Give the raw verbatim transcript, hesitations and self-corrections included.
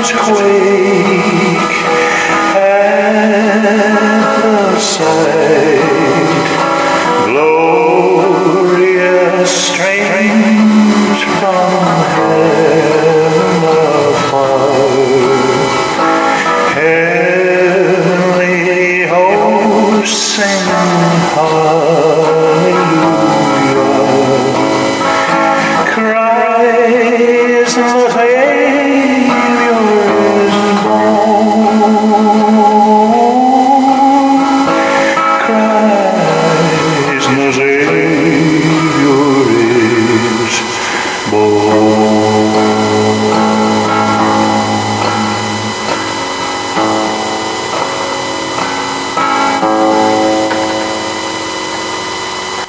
hearts quake at the sight. Glorious, strange from heaven afar. Heavenly hosts sing hallelujah. Christ the Savior is born. Christ the Savior is born.